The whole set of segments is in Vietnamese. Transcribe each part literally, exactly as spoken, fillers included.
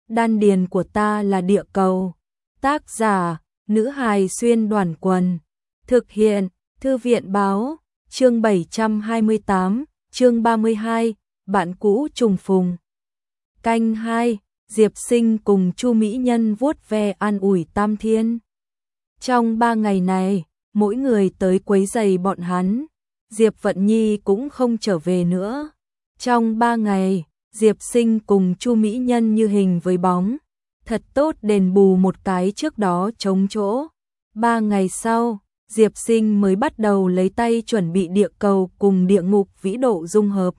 Đan điền của ta là địa cầu. Tác giả, nữ hài xuyên đoàn quần. Thực hiện, thư viện báo, chương bảy trăm hai mươi tám, chương ba mươi hai, bạn cũ trùng phùng. Canh hai, Diệp Sinh cùng Chu Mỹ Nhân vuốt ve an ủi Tam Thiên. Trong ba ngày này, mỗi người tới quấy rầy bọn hắn, Diệp Vận Nhi cũng không trở về nữa. Trong ba ngày, Diệp Sinh cùng Chu Mỹ Nhân như hình với bóng, thật tốt đền bù một cái trước đó trống chỗ. Ba ngày sau, Diệp Sinh mới bắt đầu lấy tay chuẩn bị địa cầu cùng địa ngục vĩ độ dung hợp.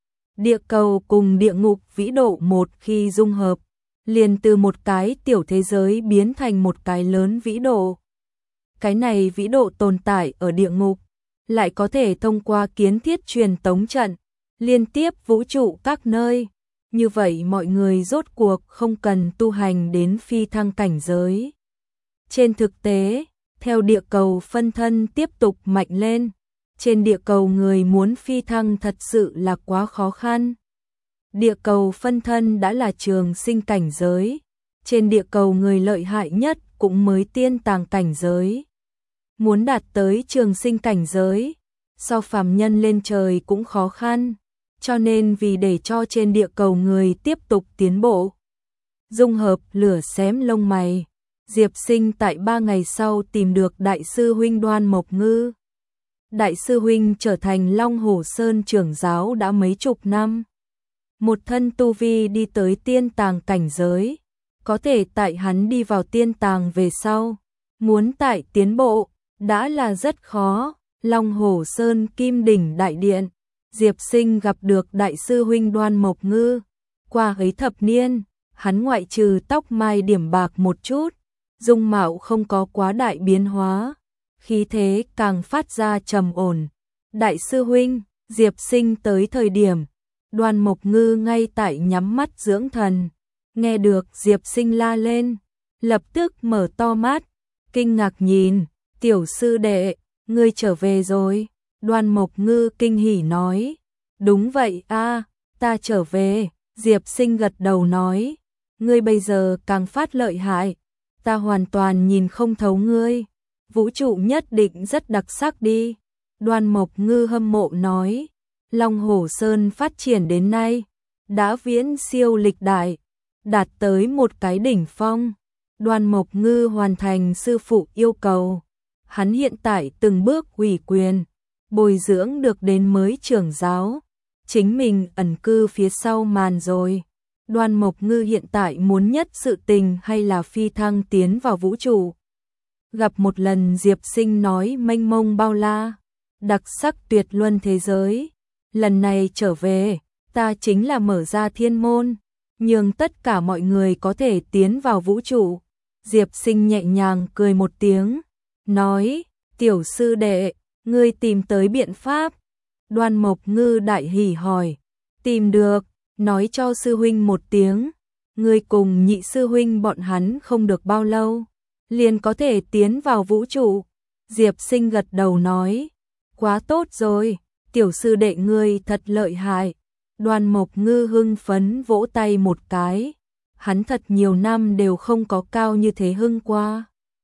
Địa cầu cùng địa ngục vĩ độ một khi dung hợp, liền từ một cái tiểu thế giới biến thành một cái lớn vĩ độ. Cái này vĩ độ tồn tại ở địa ngục, lại có thể thông qua kiến thiết truyền tống trận, liên tiếp vũ trụ các nơi. Như vậy mọi người rốt cuộc không cần tu hành đến phi thăng cảnh giới. Trên thực tế, theo địa cầu phân thân tiếp tục mạnh lên, trên địa cầu người muốn phi thăng thật sự là quá khó khăn. Địa cầu phân thân đã là trường sinh cảnh giới, trên địa cầu người lợi hại nhất cũng mới tiên tàng cảnh giới. Muốn đạt tới trường sinh cảnh giới, so phàm nhân lên trời cũng khó khăn, cho nên vì để cho trên địa cầu người tiếp tục tiến bộ, dung hợp lửa xém lông mày, Diệp Sinh tại ba ngày sau tìm được Đại sư huynh Đoan Mộc Ngư. Đại sư huynh trở thành Long Hổ Sơn trưởng giáo đã mấy chục năm. Một thân tu vi đi tới tiên tàng cảnh giới, có thể tại hắn đi vào tiên tàng về sau, muốn tại tiến bộ, đã là rất khó. Long Hổ Sơn Kim Đỉnh Đại Điện, Diệp Sinh gặp được Đại sư huynh Đoan Mộc Ngư. Qua ấy thập niên, hắn ngoại trừ tóc mai điểm bạc một chút, dung mạo không có quá đại biến hóa, khí thế càng phát ra trầm ổn. Đại sư huynh, Diệp Sinh tới thời điểm, Đoan Mộc Ngư ngay tại nhắm mắt dưỡng thần, nghe được Diệp Sinh la lên, lập tức mở to mắt, kinh ngạc nhìn, tiểu sư đệ, ngươi trở về rồi. Đoan Mộc Ngư kinh hỉ nói, đúng vậy a, ta trở về. Diệp Sinh gật đầu nói, ngươi bây giờ càng phát lợi hại, ta hoàn toàn nhìn không thấu ngươi, vũ trụ nhất định rất đặc sắc đi. Đoan Mộc Ngư hâm mộ nói, Long Hổ Sơn phát triển đến nay, đã viễn siêu lịch đại, đạt tới một cái đỉnh phong. Đoan Mộc Ngư hoàn thành sư phụ yêu cầu, hắn hiện tại từng bước ủy quyền, bồi dưỡng được đến mới trưởng giáo, chính mình ẩn cư phía sau màn rồi. Đoan Mộc Ngư hiện tại muốn nhất sự tình hay là phi thăng tiến vào vũ trụ. Gặp một lần Diệp Sinh nói mênh mông bao la, đặc sắc tuyệt luân thế giới. Lần này trở về, ta chính là mở ra thiên môn, nhường tất cả mọi người có thể tiến vào vũ trụ. Diệp Sinh nhẹ nhàng cười một tiếng, nói, tiểu sư đệ, ngươi tìm tới biện pháp. Đoan Mộc Ngư đại hỉ hỏi, tìm được, nói cho sư huynh một tiếng, ngươi cùng nhị sư huynh bọn hắn không được bao lâu, liền có thể tiến vào vũ trụ. Diệp Sinh gật đầu nói, quá tốt rồi, tiểu sư đệ ngươi thật lợi hại. Đoan Mộc Ngư hưng phấn vỗ tay một cái, hắn thật nhiều năm đều không có cao như thế hưng qua.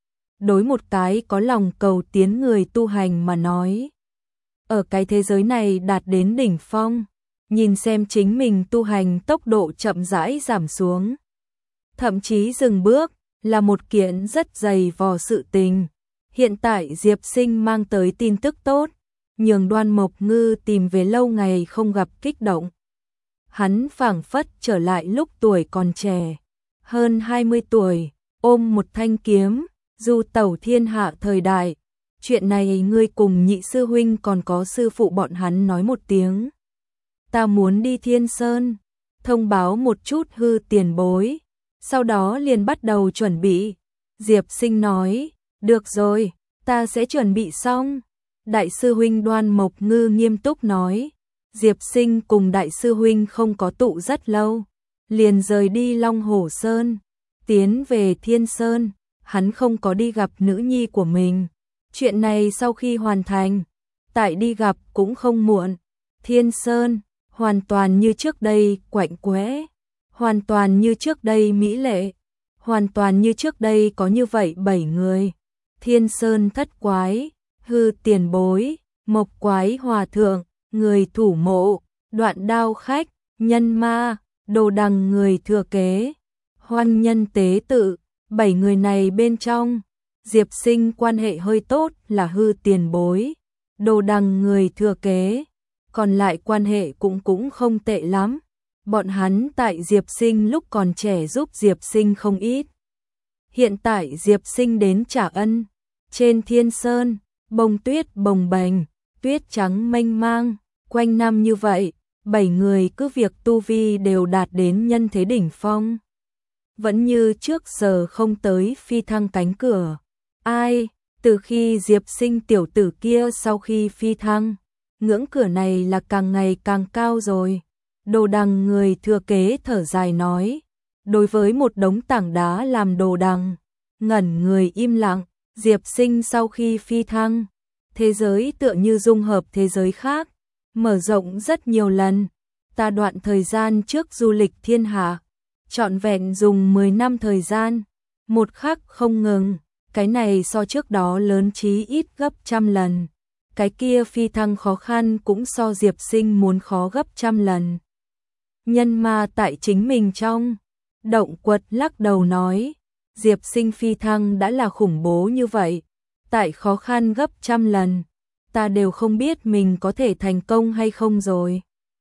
Đối một cái có lòng cầu tiến người tu hành mà nói, ở cái thế giới này đạt đến đỉnh phong, nhìn xem chính mình tu hành tốc độ chậm rãi giảm xuống, thậm chí dừng bước, là một kiện rất dày vò sự tình. Hiện tại Diệp Sinh mang tới tin tức tốt, nhường Đoan Mộc Ngư tìm về lâu ngày không gặp kích động. Hắn phảng phất trở lại lúc tuổi còn trẻ, hơn hai mươi tuổi, ôm một thanh kiếm, du tẩu thiên hạ thời đại. Chuyện này ngươi cùng nhị sư huynh còn có sư phụ bọn hắn nói một tiếng. Ta muốn đi Thiên Sơn, thông báo một chút hư tiền bối, sau đó liền bắt đầu chuẩn bị. Diệp Sinh nói, được rồi, ta sẽ chuẩn bị xong. Đại sư huynh Đoan Mộc Ngư nghiêm túc nói. Diệp Sinh cùng đại sư huynh không có tụ rất lâu, liền rời đi Long Hổ Sơn, tiến về Thiên Sơn. Hắn không có đi gặp nữ nhi của mình, chuyện này sau khi hoàn thành, tại đi gặp cũng không muộn. Thiên Sơn hoàn toàn như trước đây quạnh quẽ, hoàn toàn như trước đây mỹ lệ, hoàn toàn như trước đây có như vậy bảy người. Thiên Sơn thất quái, hư tiền bối, mộc quái hòa thượng, người thủ mộ, đoạn đao khách, nhân ma, đồ đằng người thừa kế, hoan nhân tế tự. Bảy người này bên trong, Diệp Sinh quan hệ hơi tốt là hư tiền bối, đồ đằng người thừa kế, còn lại quan hệ cũng cũng không tệ lắm. Bọn hắn tại Diệp Sinh lúc còn trẻ giúp Diệp Sinh không ít. Hiện tại Diệp Sinh đến trả ân, trên Thiên Sơn, bông tuyết bồng bềnh, tuyết trắng mênh mang, quanh năm như vậy, bảy người cứ việc tu vi đều đạt đến nhân thế đỉnh phong. Vẫn như trước giờ không tới phi thăng cánh cửa. Ai, từ khi Diệp Sinh tiểu tử kia sau khi phi thăng, ngưỡng cửa này là càng ngày càng cao rồi. Đồ đằng người thừa kế thở dài nói, đối với một đống tảng đá làm đồ đằng, ngẩn người im lặng. Diệp Sinh sau khi phi thăng, thế giới tựa như dung hợp thế giới khác, mở rộng rất nhiều lần. Ta đoạn thời gian trước du lịch thiên hạ, trọn vẹn dùng mười năm thời gian, một khắc không ngừng, cái này so trước đó lớn chí ít gấp trăm lần. Cái kia phi thăng khó khăn cũng so Diệp Sinh muốn khó gấp trăm lần. Nhân ma tại chính mình trong động quật lắc đầu nói, Diệp Sinh phi thăng đã là khủng bố như vậy, tại khó khăn gấp trăm lần, ta đều không biết mình có thể thành công hay không rồi.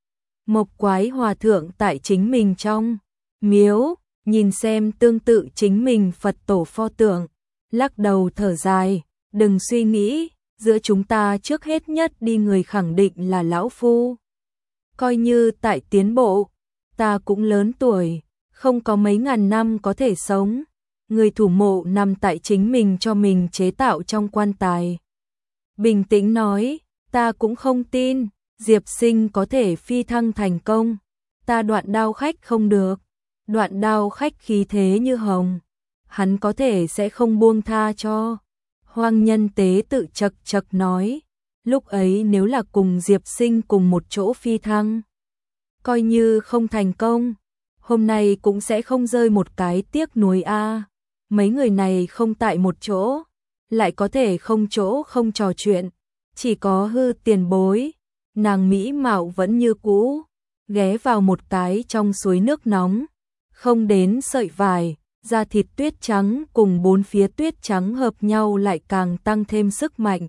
Mộc quái hòa thượng tại chính mình trong miếu, nhìn xem tương tự chính mình Phật tổ pho tượng, lắc đầu thở dài, đừng suy nghĩ, giữa chúng ta trước hết nhất đi người khẳng định là lão phu. Coi như tại tiến bộ, ta cũng lớn tuổi, không có mấy ngàn năm có thể sống. Người thủ mộ nằm tại chính mình cho mình chế tạo trong quan tài. Bình tĩnh nói, ta cũng không tin, Diệp Sinh có thể phi thăng thành công. Ta đoạn đao khách không được, đoạn đao khách khí thế như hồng, hắn có thể sẽ không buông tha cho. Hoang nhân tế tự chật chật nói, lúc ấy nếu là cùng Diệp Sinh cùng một chỗ phi thăng, coi như không thành công, hôm nay cũng sẽ không rơi một cái tiếc nuối a. Mấy người này không tại một chỗ, lại có thể không chỗ không trò chuyện, chỉ có hư tiền bối, nàng mỹ mạo vẫn như cũ, ghé vào một cái trong suối nước nóng, không đến sợi vải, da thịt tuyết trắng cùng bốn phía tuyết trắng hợp nhau lại càng tăng thêm sức mạnh.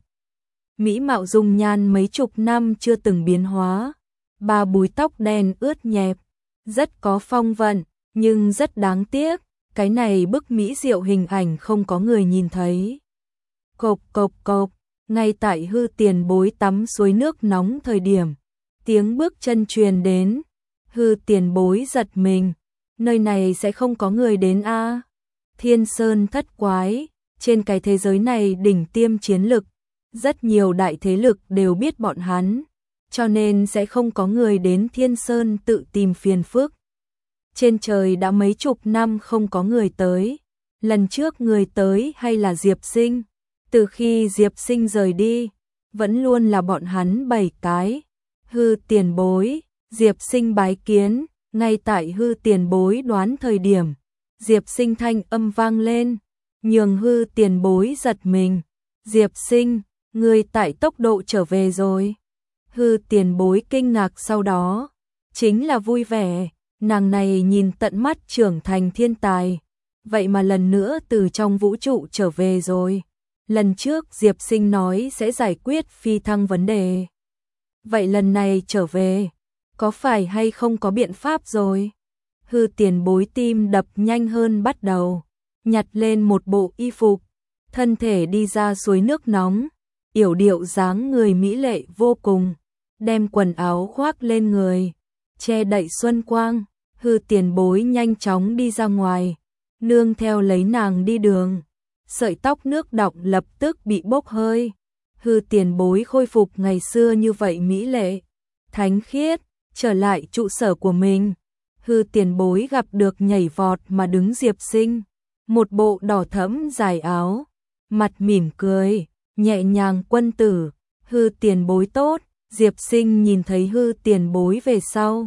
Mỹ mạo dung nhan mấy chục năm chưa từng biến hóa, ba búi tóc đen ướt nhẹp, rất có phong vận, nhưng rất đáng tiếc, cái này bức mỹ diệu hình ảnh không có người nhìn thấy. Cộp cộp cộp, ngay tại hư tiền bối tắm suối nước nóng thời điểm, tiếng bước chân truyền đến, hư tiền bối giật mình, nơi này sẽ không có người đến a. Thiên Sơn thất quái, trên cái thế giới này đỉnh tiêm chiến lực, rất nhiều đại thế lực đều biết bọn hắn, cho nên sẽ không có người đến Thiên Sơn tự tìm phiền phức. Trên trời đã mấy chục năm không có người tới, lần trước người tới hay là Diệp Sinh, từ khi Diệp Sinh rời đi, vẫn luôn là bọn hắn bảy cái. Hư tiền bối, Diệp Sinh bái kiến, ngay tại hư tiền bối đoán thời điểm, Diệp Sinh thanh âm vang lên, nhường hư tiền bối giật mình. Diệp Sinh, người tại tốc độ trở về rồi. Hư tiền bối kinh ngạc sau đó, chính là vui vẻ, nàng này nhìn tận mắt trưởng thành thiên tài, vậy mà lần nữa từ trong vũ trụ trở về rồi. Lần trước Diệp Sinh nói sẽ giải quyết phi thăng vấn đề, vậy lần này trở về, có phải hay không có biện pháp rồi? Hư tiền bối tim đập nhanh hơn bắt đầu, nhặt lên một bộ y phục, thân thể đi ra suối nước nóng, yểu điệu dáng người mỹ lệ vô cùng, đem quần áo khoác lên người, che đậy xuân quang. Hư tiền bối nhanh chóng đi ra ngoài, nương theo lấy nàng đi đường, sợi tóc nước đọng lập tức bị bốc hơi. Hư tiền bối khôi phục ngày xưa như vậy mỹ lệ, thánh khiết, trở lại trụ sở của mình. Hư tiền bối gặp được nhảy vọt mà đứng Diệp Sinh, một bộ đỏ thẫm dài áo, mặt mỉm cười, nhẹ nhàng quân tử. Hư tiền bối tốt. Diệp Sinh nhìn thấy hư tiền bối về sau,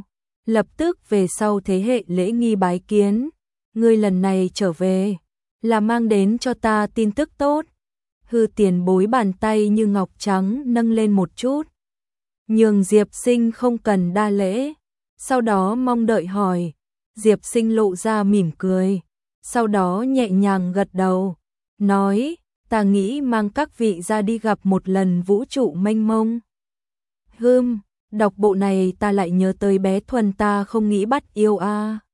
lập tức về sau thế hệ lễ nghi bái kiến, ngươi lần này trở về, là mang đến cho ta tin tức tốt. Hư tiền bối bàn tay như ngọc trắng nâng lên một chút, nhường Diệp Sinh không cần đa lễ, sau đó mong đợi hỏi. Diệp Sinh lộ ra mỉm cười, sau đó nhẹ nhàng gật đầu, nói, ta nghĩ mang các vị ra đi gặp một lần vũ trụ mênh mông. Hừm, đọc bộ này ta lại nhớ tới bé Thuần ta không nghĩ bắt yêu a.